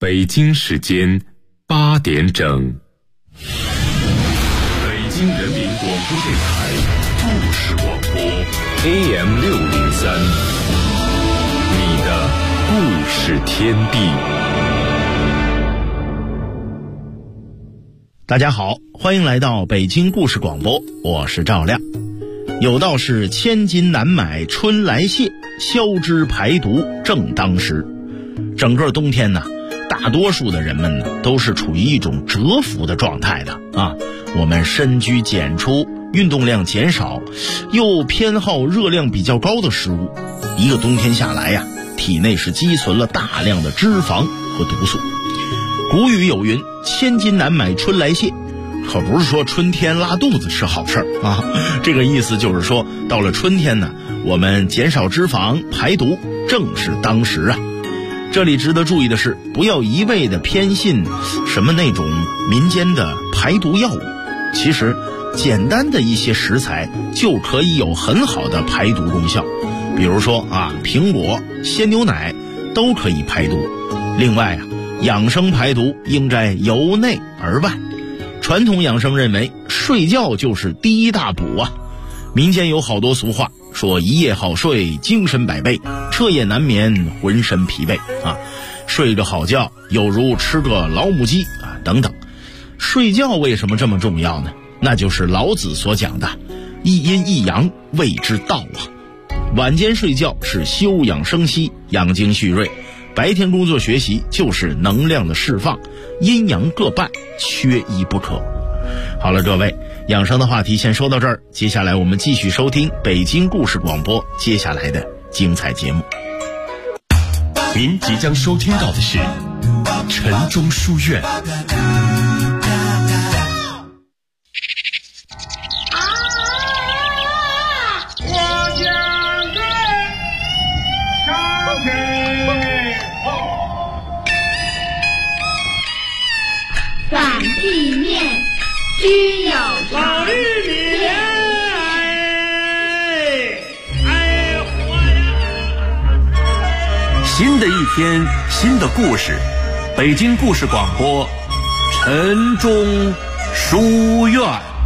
北京时间8点整，北京人民广播电台故事广播 AM603， 你的故事天地。 大家好，欢迎来到北京故事广播，我是赵亮。有道是千金难买春来谢，消脂排毒正当时。整个冬天呢，大多数的人们呢都是处于一种蛰伏的状态的啊。我们深居简出，运动量减少，又偏好热量比较高的食物，一个冬天下来呀，体内是积存了大量的脂肪和毒素。古语有云，千金难买春来谢，可不是说春天拉肚子是好事啊。这个意思就是说，到了春天呢，我们减少脂肪排毒正是当时啊。这里值得注意的是，不要一味的偏信什么那种民间的排毒药物，其实简单的一些食材就可以有很好的排毒功效。比如说苹果、鲜牛奶都可以排毒。另外养生排毒应该由内而外。传统养生认为，睡觉就是第一大补啊。民间有好多俗话，说一夜好睡精神百倍，彻夜难眠浑身疲惫啊。睡个好觉有如吃个老母鸡啊等等。睡觉为什么这么重要呢？那就是老子所讲的一阴一阳谓之道啊。晚间睡觉是休养生息，养精蓄锐，白天工作学习就是能量的释放，阴阳各半，缺一不可。好了，各位，养生的话题先说到这儿，接下来我们继续收听北京故事广播接下来的精彩节目。 您即将收听到的是晨钟书院。 反地面需要老绿面， 新的一天，新的故事，北京故事广播，晨钟书院。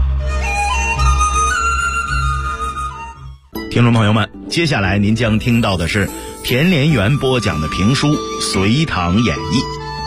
听众朋友们，接下来您将听到的是田连元播讲的评书《隋唐演义》。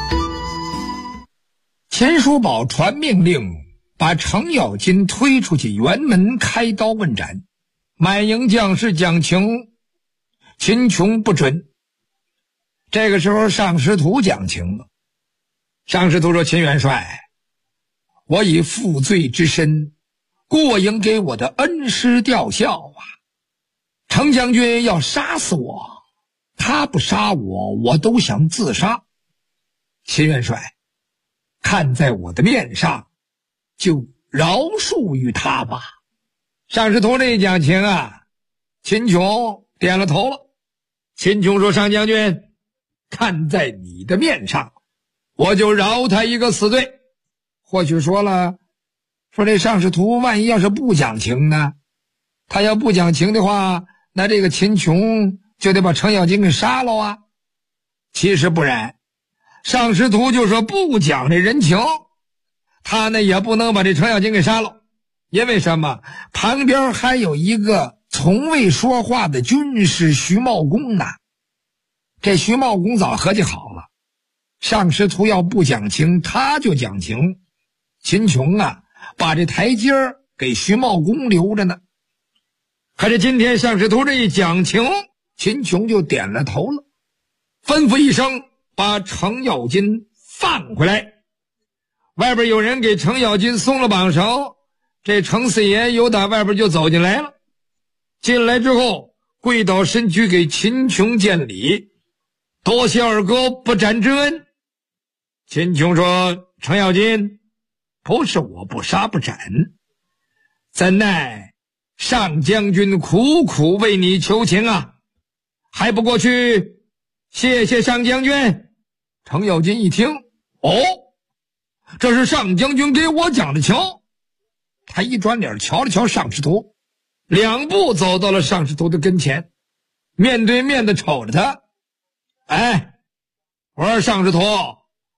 秦叔宝传命令，把程咬金推出去辕门开刀问斩。满营将士讲情，秦琼不准。这个时候上师徒讲情了。上师徒说，秦元帅，我以负罪之身，过营给我的恩师吊孝啊。程将军要杀死我，他不杀我，我都想自杀。秦元帅，看在我的面上，就饶恕于他吧。上师徒这一讲情啊，秦琼点了头了。秦琼说，上将军，看在你的面上，我就饶他一个死罪。或许说了，说这上师徒万一要是不讲情呢？他要不讲情的话，那这个秦琼就得把程咬金给杀了啊。其实不然，上师徒就说不讲这人情，他呢也不能把这程咬金给杀了。因为什么？旁边还有一个从未说话的军师徐茂公呢。这徐茂公早合计好了，上师徒要不讲情，他就讲情。秦琼把这台阶给徐茂公留着呢。可是今天上师徒这一讲情，秦琼就点了头了，吩咐一声，把程咬金放回来。外边有人给程咬金松了绑绳，这程四爷由打外边就走进来了。进来之后，跪倒身躯给秦琼见礼，多谢二哥不斩之恩。秦琼说，程咬金，不是我不杀不斩，怎奈上将军苦苦为你求情啊，还不过去谢谢上将军。程咬金一听，这是上将军给我讲的情。他一转脸瞧了瞧上师徒，两步走到了上师徒的跟前，面对面的瞅着他。我说上师徒，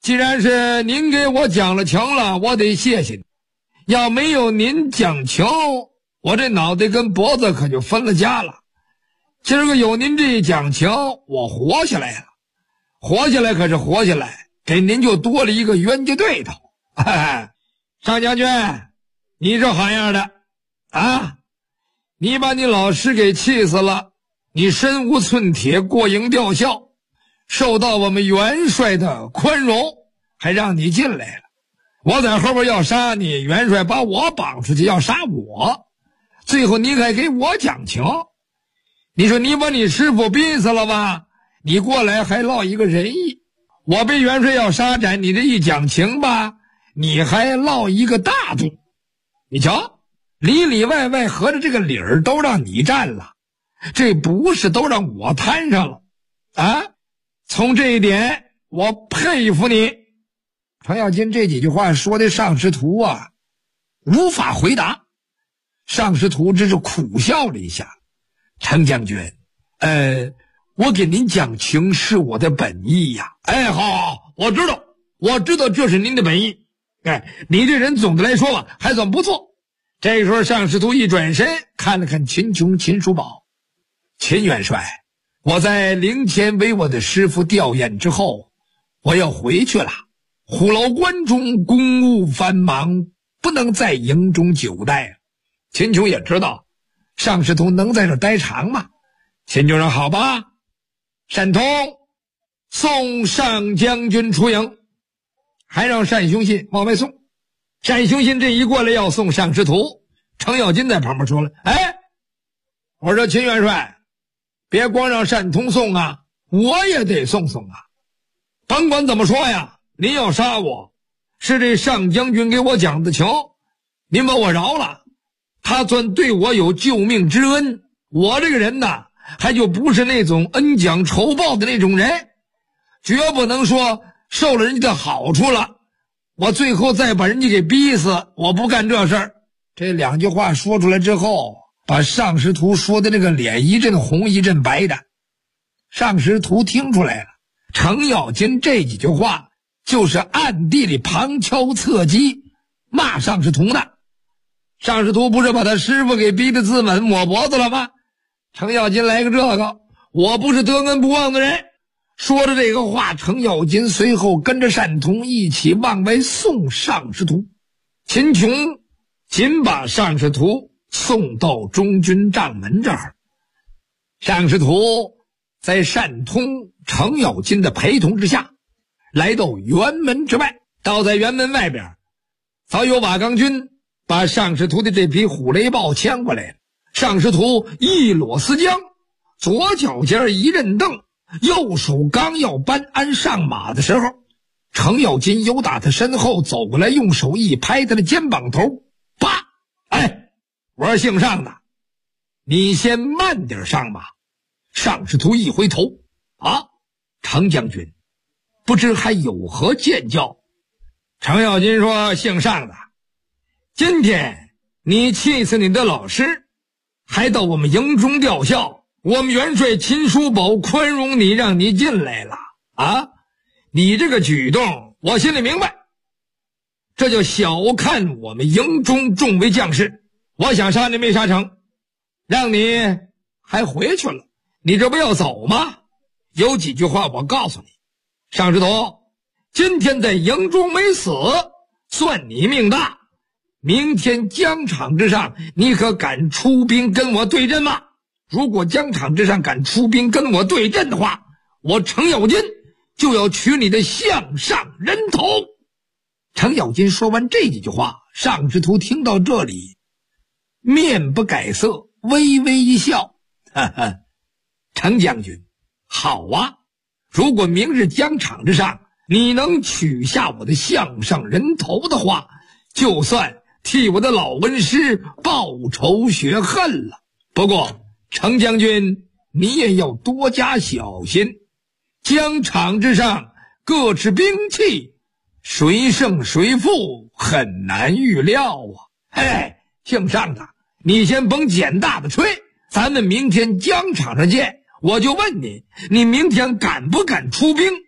既然是您给我讲了情了，我得谢谢你。要没有您讲情，我这脑袋跟脖子可就分了家了。今儿个有您这一讲情，我活下来了。活下来可是活下来，给您就多了一个冤家对头。上将军，你是好样的啊！你把你老师给气死了，你身无寸铁，过营吊孝，受到我们元帅的宽容，还让你进来了。我在后边要杀你，元帅把我绑出去要杀我，最后你还给我讲情。你说你把你师傅逼死了吧，你过来还落一个仁义。我被元帅要杀斩，你这一讲情吧，你还落一个大度。你瞧，里里外外合着这个理儿都让你占了，这不是都让我摊上了啊？从这一点我佩服你。程咬金这几句话说的上师徒啊无法回答。上师徒只是苦笑了一下。程将军，我给您讲情是我的本意呀。好，我知道这是您的本意。你这人总的来说吧还算不错。这时候上师徒一转身看了看秦琼、秦叔宝。秦元帅，我在灵前为我的师父吊唁之后，我要回去了。虎牢关中公务繁忙，不能在营中久待。秦琼也知道上师徒能在这待长吗？秦琼说好吧，单通送上将军出营，还让单雄信往外送。单雄信这一过来要送上师徒，程咬金在旁边说了，我说秦元帅，别光让单通送啊，我也得送送啊。甭管怎么说呀，您要杀我，是这上将军给我讲的情，您把我饶了，他算对我有救命之恩。我这个人呢，还就不是那种恩将仇报的那种人，绝不能说受了人家的好处了，我最后再把人家给逼死，我不干这事儿。这两句话说出来之后，把上师徒说的那个脸一阵红一阵白的。上师徒听出来了，程咬金这几句话就是暗地里旁敲侧击骂上师徒的。上师徒不是把他师傅给逼得自刎抹脖子了吗？程咬金来个这个，我不是得恩不忘的人。说着这个话，程咬金随后跟着单通一起往外送上师徒。秦琼仅把上师徒送到中军帐门这儿。上师徒在单通、程咬金的陪同之下来到辕门之外。到在辕门外边，早有瓦岗军把上师徒的这匹虎雷豹牵过来了。上师徒一裸丝缰，左脚尖一韧蹬，右手刚要搬鞍上马的时候，程咬金由打他身后走过来，用手一拍他的肩膀头，啪！我说姓上的，你先慢点上马。上师徒一回头，程将军，不知还有何见教？程咬金说，姓上的，今天你气死你的老师，还到我们营中吊孝，我们元帅秦叔宝宽容你，让你进来了你这个举动我心里明白，这就小看我们营中众位将士。我想杀你没杀成，让你还回去了，你这不要走吗？有几句话我告诉你，上师徒，今天在营中没死，算你命大。明天疆场之上，你可敢出兵跟我对阵吗？如果疆场之上敢出兵跟我对阵的话，我程咬金就要取你的项上人头。程咬金说完这几句话，上师徒听到这里面不改色，微微一笑，程将军好啊，如果明日疆场之上你能取下我的项上人头的话，就算替我的老恩师报仇雪恨了。不过程将军你也要多加小心，疆场之上各持兵器，谁胜谁负很难预料姓上的，你先甭简大的吹，咱们明天疆场上见。我就问你，你明天敢不敢出兵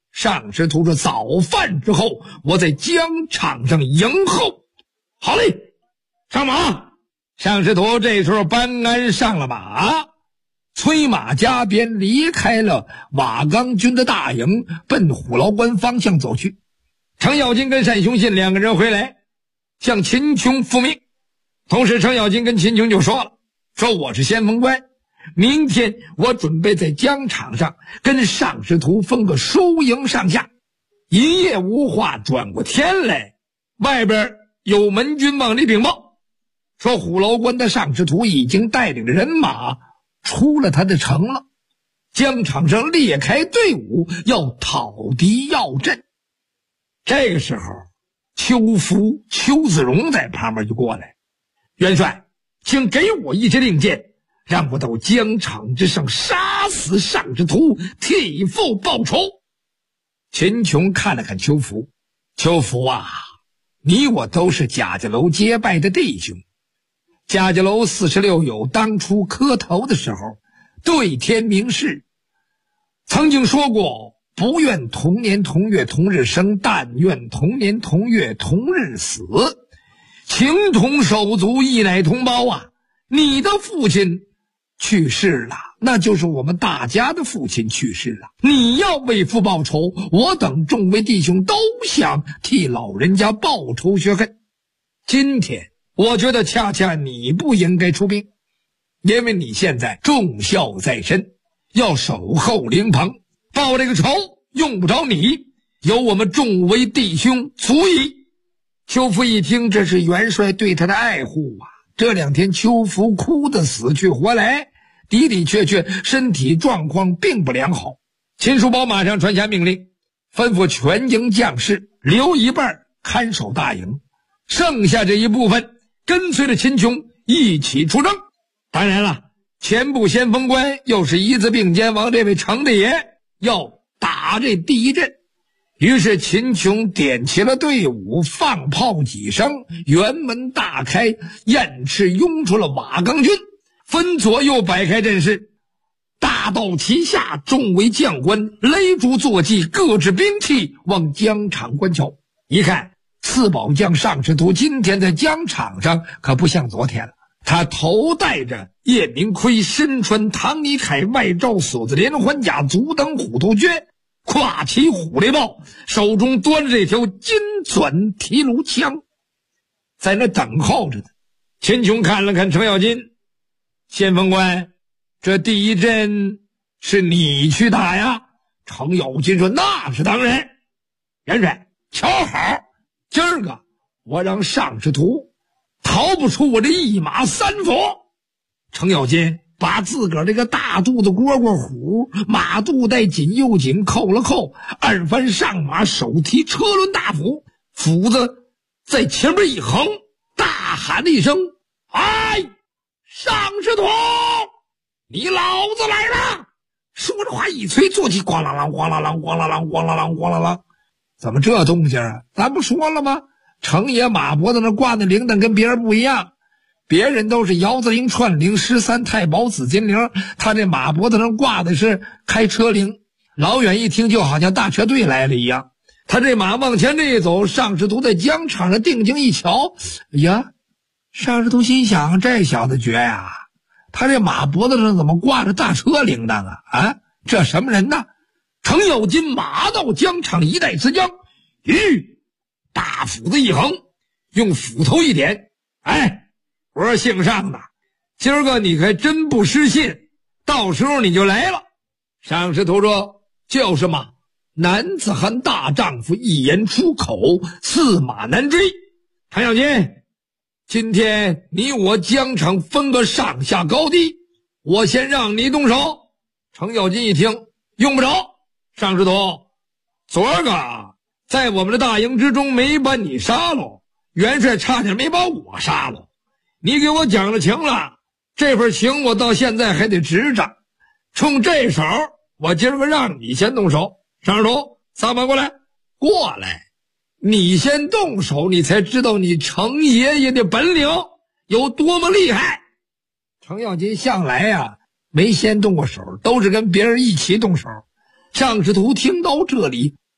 上师徒说早饭之后，我在疆场上迎候。好嘞，上马。上师徒这时候搬鞍上了马，催马加鞭离开了瓦岗军的大营，奔虎牢关方向走去。程咬金跟单雄信两个人回来，向秦琼复命。同时程咬金跟秦琼就说了，说我是先锋官，明天我准备在疆场上跟上师徒分个输赢上下。一夜无话，转过天来，外边有门军往里禀报，说虎牢关的上师徒已经带领着人马出了他的城了，疆场上列开队伍要讨敌要阵。这个时候邱福、邱子荣在旁边就过来，元帅，请给我一支令箭，让我到疆场之上杀死上师徒，替父报仇。秦琼看了看邱福，邱福啊，你我都是贾家楼结拜的弟兄。贾家楼46友当初磕头的时候对天明誓，曾经说过，不愿同年同月同日生，但愿同年同月同日死，情同手足，义乃同胞啊。你的父亲去世了，那就是我们大家的父亲去世了，你要为父报仇，我等众位弟兄都想替老人家报仇雪恨。今天我觉得恰恰你不应该出兵，因为你现在重孝在身，要守候灵棚，报这个仇用不着你，有我们众位弟兄足矣。邱福一听，这是元帅对他的爱护啊。这两天邱福哭得死去活来，的的确确身体状况并不良好。秦叔宝马上传下命令，吩咐全营将士留一半看守大营，剩下这一部分跟随着秦琼一起出征。当然了，前部先锋官又是一字并肩往这位程大爷要打这第一阵。于是秦琼点齐了队伍，放炮几声，辕门大开，雁翅拥出了瓦岗军，分左右摆开阵势。大道旗下，众位将官勒住坐骑，各执兵器往疆场观瞧。一看四宝将上师徒今天在疆场上可不像昨天了，他头戴着夜明盔，身穿唐尼凯，外罩锁子连环甲，足蹬虎头撅，挎起虎雷豹，手中端着这条金钻提炉枪，在那等候着呢。秦琼看了看程咬金，先锋官，这第一阵是你去打呀？程咬金说，那是当然。元帅瞧好，今儿个我让上师徒逃不出我这一马三佛。程咬金把自个儿这个大肚子蝈蝈虎马肚带紧又紧扣了扣，二番上马，手提车轮大斧，斧子在前面一横，大喊了一声，哎，上师徒，你老子来了。说着话一催，坐骑咣啷啷咣啷啷咣啷啷咣啷啷咣啷啷。怎么这动静啊？咱不说了吗？程爷马脖子那挂的铃铛跟别人不一样，别人都是摇子铃、串铃、13太保、紫金铃，他这马脖子上挂的是开车铃，老远一听就好像大车队来了一样。他这马往前这一走，上师徒在疆场上定睛一瞧，哎呀，上师徒心想，这小子绝呀，他这马脖子上怎么挂着大车铃铛啊？啊，这什么人呢？程咬金马到疆场一带之将，大斧子一横，用斧头一点，哎，我说姓上的，今儿个你还真不失信，到时候你就来了。上师徒说，就是嘛，男子汉大丈夫，一言出口，驷马难追。程咬金，今天你我疆场分个上下高低，我先让你动手。程咬金一听，用不着。上师徒，昨儿个在我们的大营之中没把你杀喽，元帅差点没把我杀喽，你给我讲了情了，这份情我到现在还得执着。冲这手，我今儿个让你先动手。上师徒，撒马过来，过来，你先动手，你才知道你程爷爷的本领有多么厉害。程咬金向来呀，没先动过手，都是跟别人一起动手。上师徒听到这里，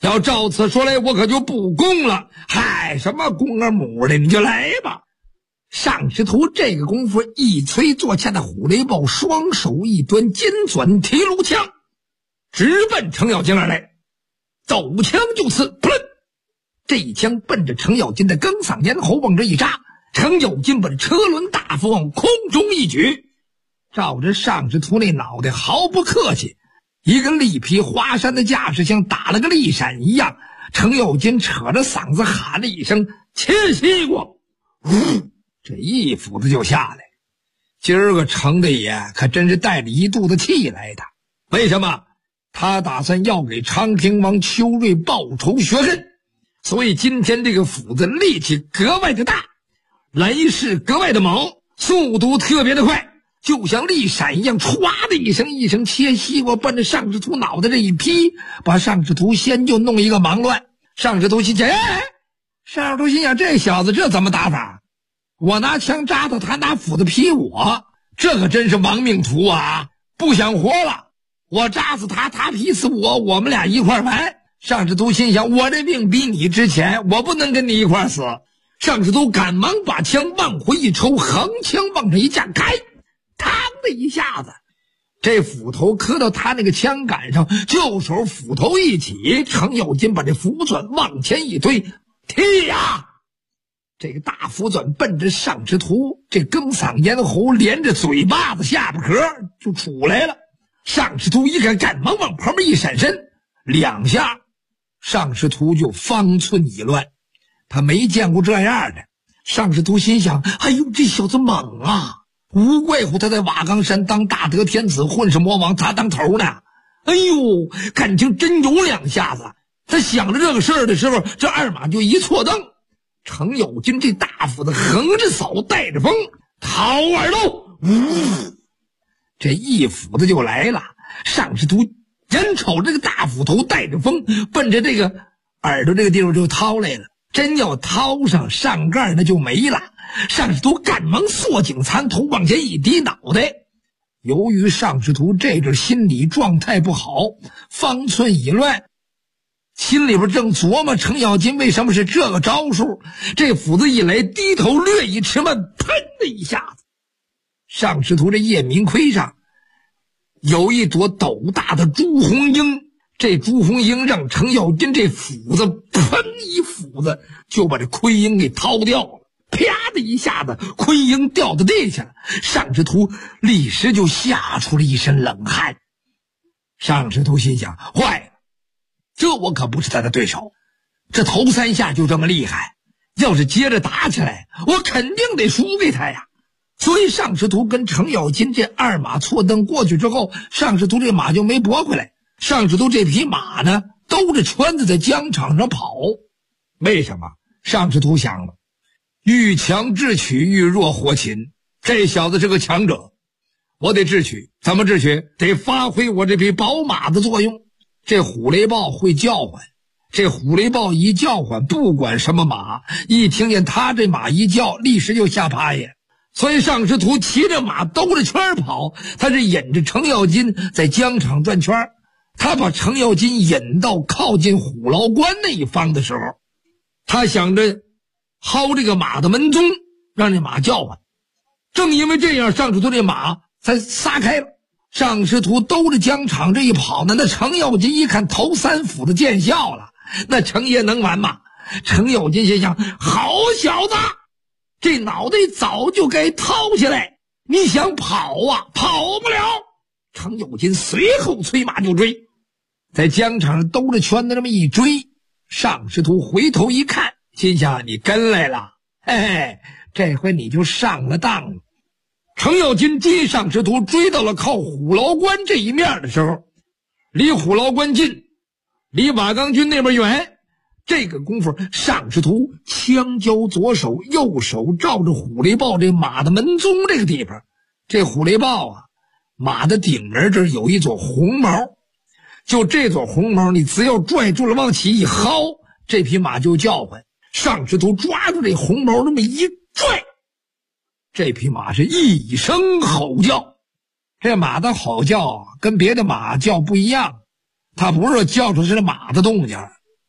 要照此说来，我可就不供了。嗨，什么公儿母的，你就来吧。尚师徒这个功夫一催坐下的虎雷豹，双手一端，金钻提炉枪，直奔程咬金而来，走枪就刺，噗楞！这一枪奔着程咬金的庚嗓咽喉往这一扎，程咬金把车轮大斧往空中一举，照着尚师徒那脑袋毫不客气，一个力劈华山的架势像打了个力闪一样。程咬金扯着嗓子喊了一声：“切西瓜！”呜，这一斧子就下来。今儿个程大爷可真是带着一肚子气来的。为什么？他打算要给昌平王邱瑞报仇雪恨，所以今天这个斧子力气格外的大，来势格外的猛，速度特别的快，就像力闪一样，唰的一声切西瓜奔着尚师徒脑袋这一劈，把尚师徒先就弄一个忙乱。尚师徒心想，尚师徒心想，这小子这怎么打法？我拿枪扎他，他拿斧子劈我，这可真是亡命徒啊！不想活了，我扎死他，他劈死我，我们俩一块完。尚师徒心想，我这命比你值钱，我不能跟你一块死。尚师徒赶忙把枪往回一抽，横枪往上一架，开，嘡的一下子，这斧头磕到他那个枪杆上，右手斧头一起，程咬金把这斧钻往前一推，踢呀！这个大斧钻奔着尚师徒这庚嗓咽喉连着嘴巴子下巴壳就出来了。尚师徒一看，赶忙往旁边一闪身，两下尚师徒就方寸已乱。他没见过这样的，尚师徒心想，哎呦，这小子猛啊，无怪乎他在瓦岗山当大德天子，混世魔王他当头呢。哎呦，感情真有两下子。他想着这个事儿的时候，这二马就一错蹬，程咬金这大斧子横着扫，带着风，掏耳朵，呜，这一斧子就来了。尚师徒眼瞅这个大斧头带着风，奔着这个耳朵这个地方就掏来了。真要掏上上盖，那就没了。尚师徒赶忙缩颈残头，往前一低脑袋。由于尚师徒这阵心理状态不好，方寸已乱，心里边正琢磨程咬金为什么是这个招数。这斧子一来，低头略一迟慢，喷的一下子，尚师徒这夜明盔上有一朵斗大的朱红缨，这朱红缨让程咬金这斧子喷一斧子就把这盔缨给掏掉了，啪的一下子，盔缨掉到地下了。尚师徒立时就吓出了一身冷汗。尚师徒心想，坏了，这我可不是他的对手，这头三下就这么厉害，要是接着打起来，我肯定得输给他呀。所以尚师徒跟程咬金这二马错蹬过去之后，尚师徒这马就没驳回来。尚师徒这匹马呢，兜着圈子在疆场上跑。为什么？尚师徒想了，遇强智取，遇弱活擒，这小子是个强者，我得智取。怎么智取？得发挥我这匹宝马的作用。这虎雷豹会叫唤，这虎雷豹一叫唤，不管什么马，一听见他这马一叫，立时就吓趴下。所以尚师徒骑着马兜着圈跑，他是引着程咬金在疆场转圈。他把程咬金引到靠近虎牢关那一方的时候，他想着薅这个马的门鬃，让这马叫唤。正因为这样，尚师徒这马才撒开了。尚师徒兜着疆场这一跑呢，那程咬金一看头三斧子见效了，那程爷能完吗？程咬金心想，好小子，这脑袋早就该掏下来，你想跑啊，跑不了。程咬金随后催马就追，在疆场上兜着圈子这么一追，尚师徒回头一看，心想，你跟来了，嘿嘿，这回你就上了当了。程咬金追尚师徒追到了靠虎牢关这一面的时候，离虎牢关近，离瓦岗军那边远。这个功夫，尚师徒枪交左手，右手照着虎雷豹这马的门鬃这个地方。这虎雷豹啊，马的顶儿这有一撮红毛，就这撮红毛，你只要拽住了往起一薅，这匹马就叫唤。尚师徒抓住这红毛那么一拽，这匹马是一声吼叫。这马的吼叫跟别的马叫不一样，它不是叫出是马的动静，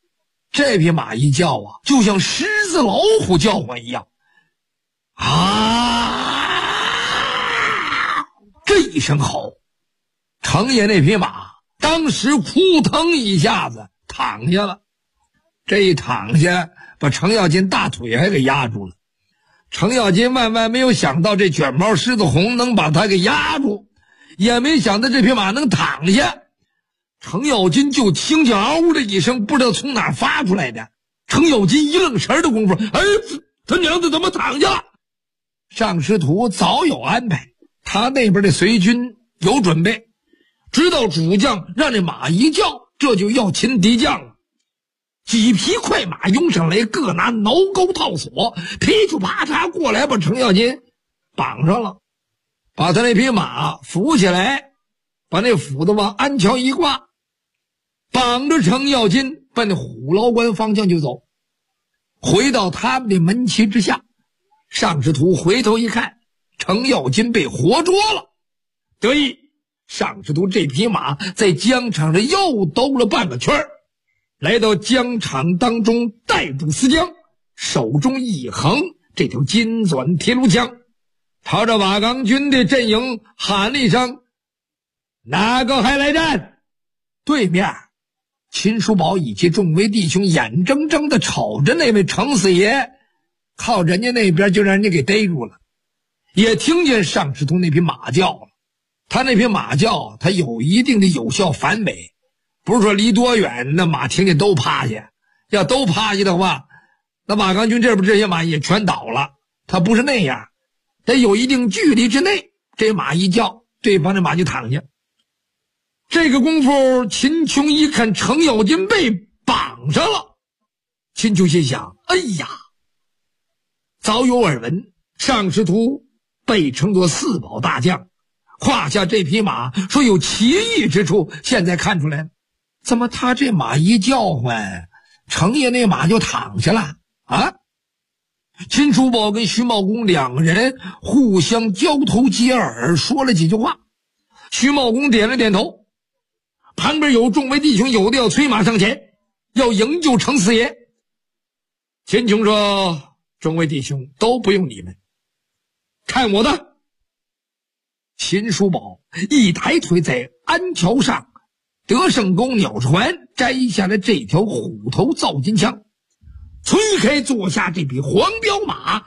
这匹马一叫啊，就像狮子老虎叫唤一样，这一声吼，程爷那匹马当时扑腾一下子躺下了。这一躺下，把程咬金大腿还给压住了。程咬金万万没有想到这卷毛狮子红能把他给压住，也没想到这匹马能躺下。程咬金就听见嗷的一声，不知道从哪发出来的。程咬金一愣神的功夫，他娘的怎么躺下了？上师徒早有安排，他那边的随军有准备，知道主将让这马一叫，这就要擒敌将了。几匹快马拥上来，各拿挠钩套索，噼里啪嚓过来，把程咬金绑上了，把他那匹马扶起来，把那斧子往鞍桥一挂，绑着程咬金奔那虎牢关方向就走。回到他们的门旗之下，上师徒回头一看，程咬金被活捉了。得意，上师徒这匹马在疆场上又兜了半个圈儿，来到疆场当中，带住丝缰，手中一横这条金钻铁路枪，朝着瓦岗军的阵营喊了一声：“哪个还来战？”对面秦叔宝以及众位弟兄眼睁睁地瞅着那位程四爷靠人家那边就让人家给逮住了，也听见上师徒那匹马叫了。他那匹马叫，他有一定的有效反尾，不是说离多远那马听见都趴下，要都趴下的话，那瓦岗军这边这些马也全倒了。他不是那样，得有一定距离之内，这马一叫，对方的马就躺下。这个功夫，秦琼一看程咬金被绑上了，秦琼心想：哎呀，早有耳闻，上师徒被称作四宝大将，胯下这匹马说有奇异之处，现在看出来了。怎么他这马一叫唤，程爷那马就躺下了啊？秦叔宝跟徐茂公两个人互相交头接耳，说了几句话。徐茂公点了点头，旁边有众位弟兄有的要催马上前，要营救程四爷。秦琼说：“众位弟兄都不用你们，看我的。”秦叔宝一抬腿在鞍桥上德胜钩鸟环摘下了这条虎头造金枪，推开坐下这匹黄骠马，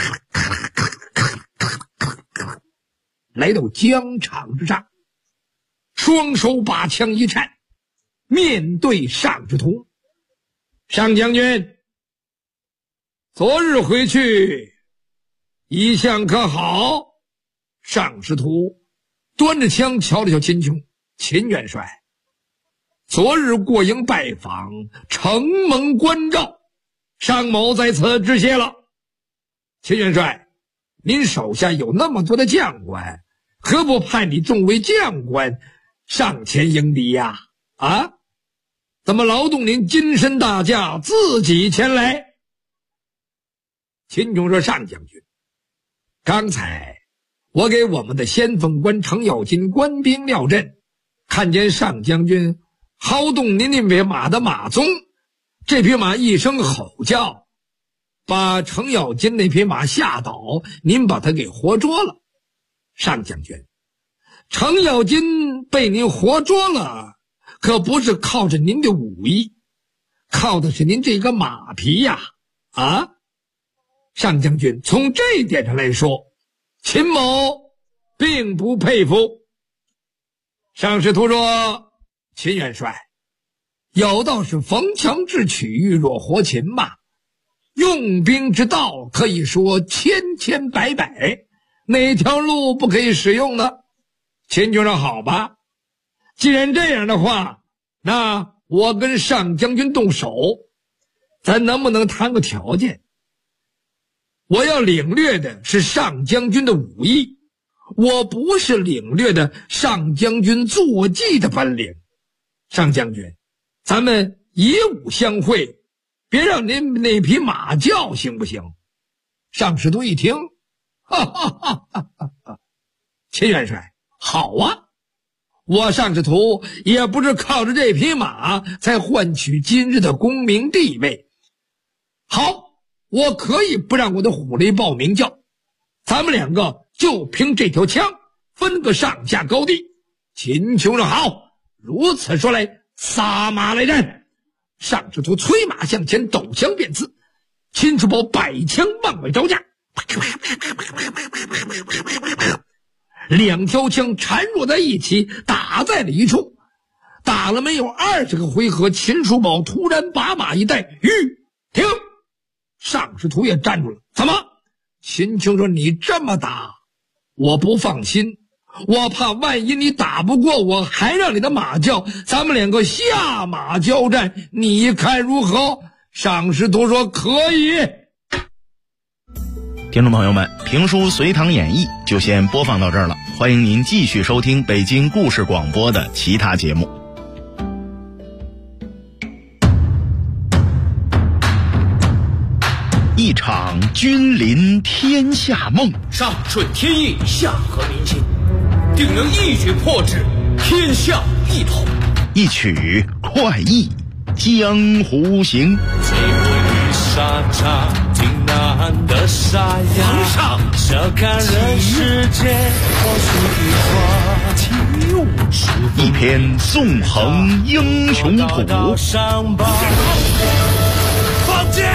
来到疆场之上，双手把枪一颤，面对上师徒：“上将军，昨日回去一向可好？”上师徒端着枪瞧了瞧秦琼：“秦元帅，昨日过营拜访，承蒙关照，上某在此致谢了。秦元帅，您手下有那么多的将官，何不派你众位将官上前迎敌呀？啊，怎么劳动您金身大驾自己前来？”秦琼说：“上将军，刚才我给我们的先锋官程咬金官兵料阵，看见上将军薅动您那匹马的马鬃，这匹马一声吼叫，把程咬金那匹马吓倒，您把他给活捉了。上将军，程咬金被您活捉了，可不是靠着您的武艺，靠的是您这个马匹呀！啊，上将军，从这一点上来说，秦某并不佩服。”上师徒说：“秦元帅，有道是逢强智取，遇弱活擒嘛。用兵之道可以说千千百百，哪条路不可以使用呢？”秦琼说：“好吧，既然这样的话，那我跟上将军动手，咱能不能谈个条件？我要领略的是上将军的武艺，我不是领略的上将军坐骑的本领。上将军，咱们以武相会，别让您那匹马叫，行不行？”上师徒一听，哈哈哈哈哈！秦元帅，好啊， 我尚志图也不是靠着这匹马才换取今日的功名地位。好，我可以不让我的虎雷报名叫，咱们两个就凭这条枪分个上下高低。秦琼说好，如此说来，撒马来战。尚志图催马向前，抖枪便刺。秦叔宝摆枪往外招架，两条枪缠绕在一起，打在了一处。打了没有20个回合，秦叔宝突然把马一带，停！尚志图也站住了。怎么？秦琼说，你这么打我不放心，我怕万一你打不过我，还让你的马叫，咱们两个下马交战，你看如何？尚志图说可以。 听众朋友们，评书《隋唐演义》就先播放到这儿了，欢迎您继续收听北京故事广播的其他节目。一场君临天下梦， 上顺天意，下合民心，定能一举破之，天下一统。 一曲快意江湖行。 沙场挺难的沙哑， 皇上笑看人世间， 一篇纵横英雄谱， 放箭！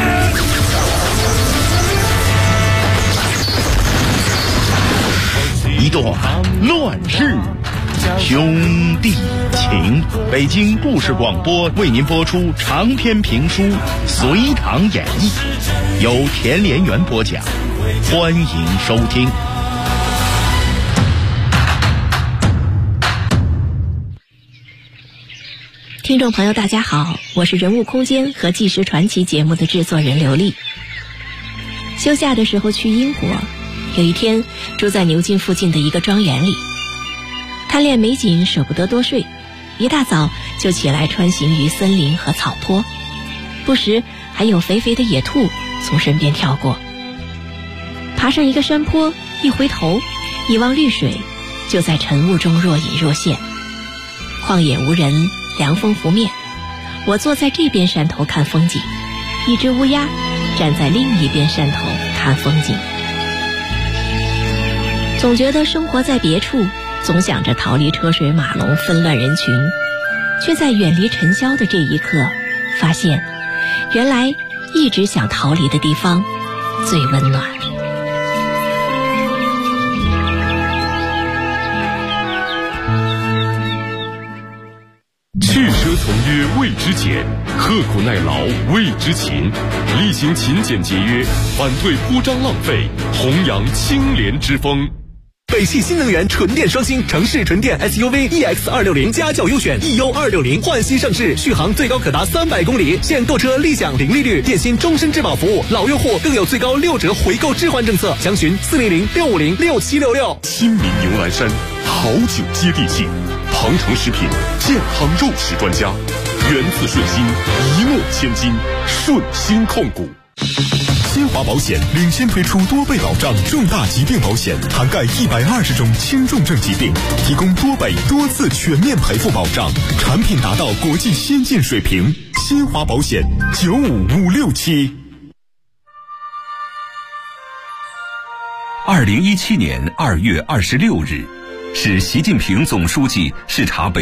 一段乱世兄弟情。北京故事广播为您播出长篇评书《隋唐演义》，由田连元播讲，欢迎收听。 听众朋友大家好，我是人物空间和纪实传奇节目的制作人刘丽。休假的时候去英国，有一天住在牛津附近的一个庄园里，贪恋美景舍不得多睡，一大早就起来穿行于森林和草坡，不时还有肥肥的野兔从身边跳过。爬上一个山坡，一回头一望绿水，就在晨雾中若隐若现。旷野无人，凉风拂面，我坐在这边山头看风景，一只乌鸦站在另一边山头看风景。总觉得生活在别处，总想着逃离车水马龙纷乱人群，却在远离尘嚣的这一刻，发现原来一直想逃离的地方最温暖。 去奢从约谓之俭，刻苦耐劳谓之勤，厉行勤俭节约，反对铺张浪费，弘扬清廉之风。 北汽新能源纯电双星城市纯电 SUV EX260家轿优选 EU260焕新上市，续航最高可达300公里，现购车立享零利率，电信终身质保服务，老用户更有最高6折回购置换政策，详询400-650-6766。 亲民牛栏山，好酒接地气，庞城食品健康肉食专家，源自顺心，一诺千金，顺心控股。新华保险领先推出多倍保障重大疾病保险，涵盖120种轻重症疾病，提供多倍多次全面赔付保障，产品达到国际先进水平。新华保险95567。 2017年2月26日，是习近平总书记视察北